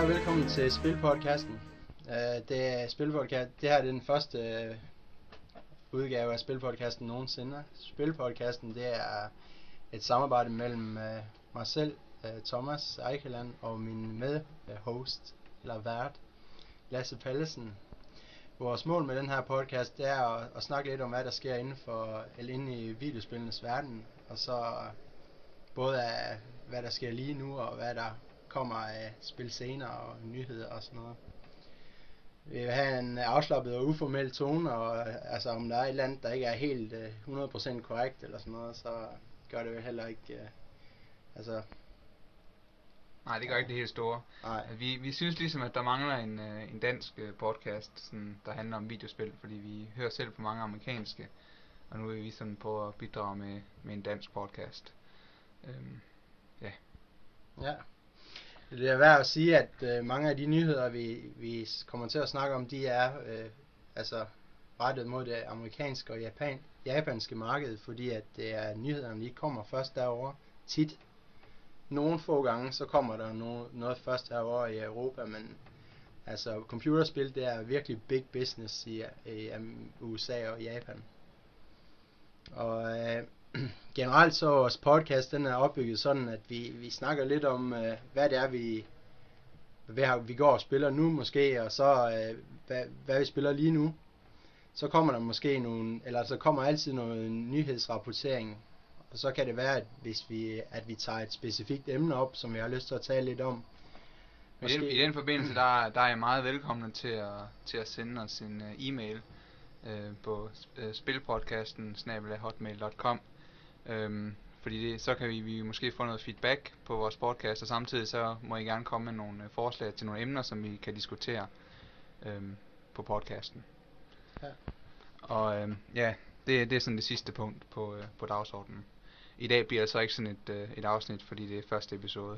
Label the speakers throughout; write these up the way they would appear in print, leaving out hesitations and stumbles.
Speaker 1: Hej og velkommen til Spilpodcasten. Det er Spilpodcast. Det her er den første udgave af Spilpodcasten nogensinde. Spilpodcasten, det er et samarbejde mellem mig selv, Thomas Eikeland, og min medhost eller vært, Lasse Pallesen. Vores mål med den her podcast, det er at snakke lidt om, hvad der sker inde i videospillenes verden, og så både af hvad der sker lige nu, og hvad der kommer af spil senere og nyheder og sådan noget. Vi vil have en afslappet og uformel tone, og altså om der er et eller andet, der ikke er helt 100% korrekt eller sådan noget, så gør det jo heller ikke,
Speaker 2: Nej, det gør ikke det helt store. Vi synes ligesom, at der mangler en dansk podcast, sådan, der handler om videospil, fordi vi hører selv på mange amerikanske, og nu er vi sådan på at bidrage med en dansk podcast.
Speaker 1: Ja. Det er værd at sige, at mange af de nyheder, vi kommer til at snakke om, de er rettet mod det amerikanske og japanske marked, fordi at det er nyhederne, de kommer først derovre tit. Nogle få gange, så kommer der noget først derovre i Europa, men altså computerspil, det er virkelig big business i USA og Japan. Og generelt så vores podcast, den er opbygget sådan, at vi snakker lidt om, hvad det er, vi går og spiller nu måske, og så hvad vi spiller lige nu. Så kommer der måske så kommer altid noget nyhedsrapportering, og så kan det være, at at vi tager et specifikt emne op, som vi har lyst til at tale lidt om.
Speaker 2: I den forbindelse, der er jeg meget velkommen til at sende os en e-mail på spilpodcasten@hotmail.com. Fordi så kan vi måske få noget feedback på vores podcast, og samtidig så må I gerne komme med nogle forslag til nogle emner, som vi kan diskutere på podcasten.
Speaker 1: Ja.
Speaker 2: Og det er sådan det sidste punkt på dagsordenen. I dag bliver det så ikke sådan et afsnit, fordi det er første episode.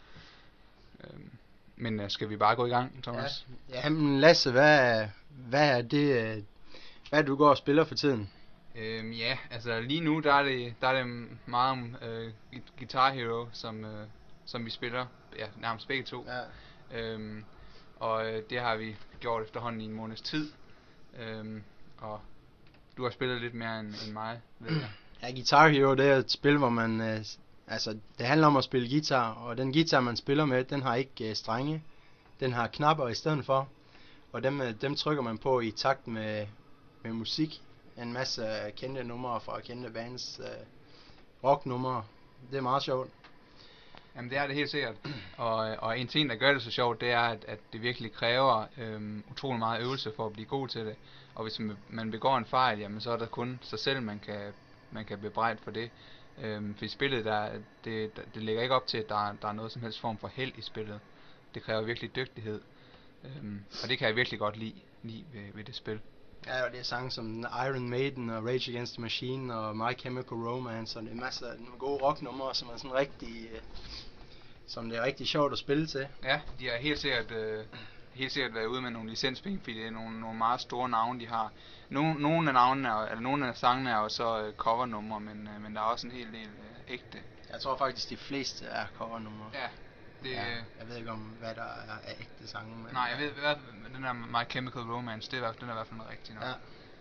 Speaker 2: Men skal vi bare gå i gang, Thomas?
Speaker 1: Ja, men Lasse, hvad er det, hvad du går og spiller for tiden?
Speaker 2: Altså lige nu der er det meget om Guitar Hero, som vi spiller, nærmest begge to.
Speaker 1: Ja.
Speaker 2: Og det har vi gjort efterhånden i en måneds tid. Og du har spillet lidt mere end mig, ved jeg.
Speaker 1: Ja, Guitar Hero, det er et spil, hvor man det handler om at spille guitar, og den guitar man spiller med, den har ikke strenge. Den har knapper i stedet for, og dem trykker man på i takt med musik. En masse kendte numre fra kendte bands, rocknumre. Det er meget sjovt.
Speaker 2: Jamen det er det helt sikkert. Og en ting, der gør det så sjovt, det er, at det virkelig kræver utrolig meget øvelse for at blive god til det. Og hvis man begår en fejl, jamen så er der kun sig selv, man kan bebrejde for det. For i spillet, det lægger ikke op til, at der er noget som helst form for held i spillet. Det kræver virkelig dygtighed. Og det kan jeg virkelig godt lide ved det spil.
Speaker 1: Ja, og det er sange som Iron Maiden og Rage Against the Machine og My Chemical Romance, og det er masser af gode rocknumre, som er sådan rigtig, som det er rigtig sjovt at spille til.
Speaker 2: Ja, de har helt sikkert været ude med nogle licenspenge, fordi det er nogle meget store navne, de har. Nogle af sangene er jo så covernumre, men der er også en hel del ægte.
Speaker 1: Jeg tror faktisk, de fleste er covernumre.
Speaker 2: Ja.
Speaker 1: Jeg ved ikke om, hvad der er af ægte sange. Men
Speaker 2: nej, jeg ved, hvad den der My Chemical Romance, den er i hvert fald noget rigtigt nok.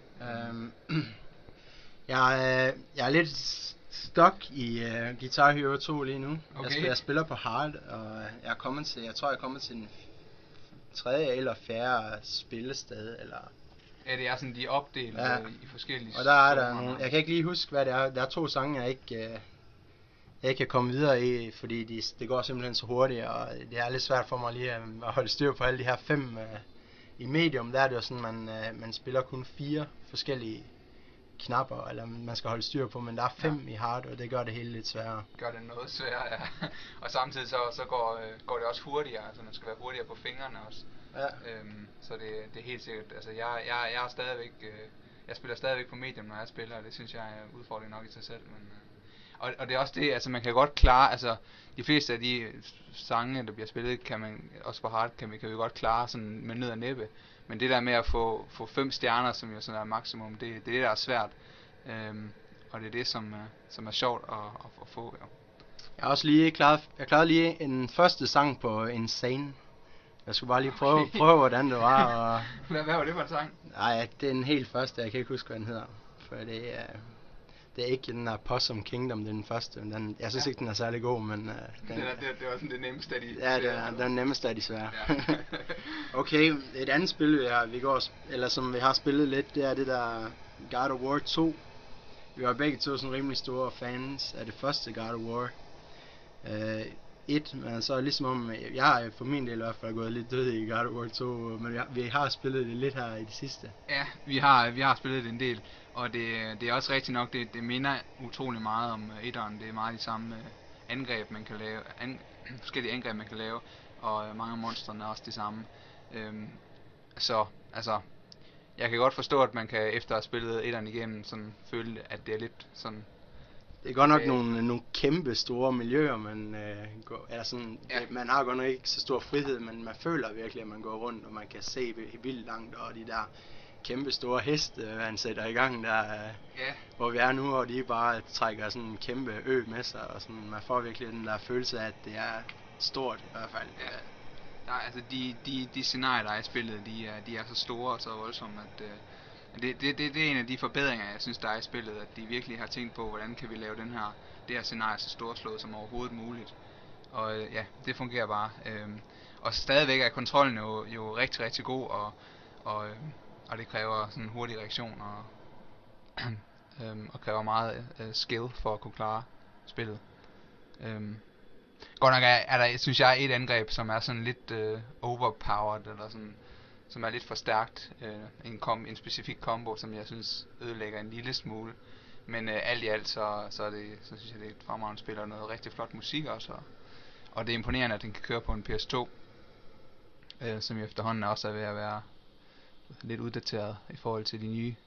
Speaker 1: Ja. Jeg er lidt stuck i Guitar Hero 2 lige nu.
Speaker 2: Okay.
Speaker 1: Jeg spiller på hard, og jeg tror jeg er kommet til den 3. eller 4. spillested, eller...
Speaker 2: Ja, det er sådan, de er opdelt i forskellige...
Speaker 1: Og der er der nogle... Jeg kan ikke lige huske, hvad det er. Der er 2 sange, jeg ikke kan komme videre i, fordi det går simpelthen så hurtigt, og det er lidt svært for mig lige at holde styr på alle de her 5. I medium, der er det jo sådan, man spiller kun 4 forskellige knapper, eller man skal holde styr på, men der er 5 i hard, og det gør det hele lidt sværere.
Speaker 2: Gør det noget sværere, ja. Og samtidig så går det også hurtigere, altså man skal være hurtigere på fingrene også.
Speaker 1: Ja.
Speaker 2: Så det er helt sikkert, altså jeg er stadigvæk, jeg spiller stadigvæk på medium, når jeg spiller, og det synes jeg er udfordring nok i sig selv, men... Og det er også det, altså man kan godt klare, altså de fleste af de sange, der bliver spillet, kan man også på hard, kan vi godt klare sådan med nød og næppe. Men det der med at få 5 stjerner, som jo sådan er maksimum, det er det, der er svært. Og det er det, som er sjovt at få, jo.
Speaker 1: Jeg har også lige klaret en første sang på Insane, Jeg skulle bare lige prøve hvordan det var. Og
Speaker 2: Hvad var det for en sang?
Speaker 1: nej, det er den helt første, jeg kan ikke huske, hvad den hedder. For det er ikke den der Possum Kingdom, det er den første. Men jeg synes ikke, den er særlig god, men
Speaker 2: Det var sådan det nemmeste af de
Speaker 1: ja, det er den nemmeste af de svære.
Speaker 2: Ja.
Speaker 1: Okay, et andet spil, som vi har spillet lidt, det er det der God of War 2. Vi var begge to sådan rimelig store fans af det første God of War. Men så ligesom om, jeg har for min del i hvert fald gået lidt død i God of War 2, men vi har spillet det lidt her i det sidste.
Speaker 2: Ja, vi har spillet det en del, og det er også rigtigt nok, det minder utrolig meget om etteren. Det er meget de samme angreb, man kan lave, forskellige angreb, man kan lave, og mange af monstrene er også de samme. Så, altså, jeg kan godt forstå, at man kan efter at have spillet etteren igennem, sådan føle, at det er lidt sådan.
Speaker 1: Det er godt nok nogle kæmpe store miljøer, man har godt nok ikke så stor frihed, men man føler virkelig, at man går rundt, og man kan se vildt langt, og de der kæmpe store heste, han sætter i gang der, hvor vi er nu, og de bare trækker sådan en kæmpe ø med sig, og sådan, man får virkelig den der følelse af, at det er stort i hvert fald.
Speaker 2: Ja. Der er, altså de scenarier, der er i spillet, de er så store og så voldsomme, at det er en af de forbedringer, jeg synes, der er i spillet, at de virkelig har tænkt på, hvordan kan vi lave det her scenarie så storslået som overhovedet muligt. Og ja, det fungerer bare. Og stadigvæk er kontrollen jo rigtig, rigtig god, og det kræver sådan en hurtig reaktion, og kræver meget skill for at kunne klare spillet. Godt nok er der, synes jeg, et angreb, som er sådan lidt overpowered, eller sådan, som er lidt for stærkt. En specifik combo, som jeg synes ødelægger en lille smule. Men alt i alt, så synes jeg, det er et fremragende spil, og noget rigtig flot musik også. Og det er imponerende, at den kan køre på en PS2, som efterhånden også er ved at være lidt uddateret i forhold til de nye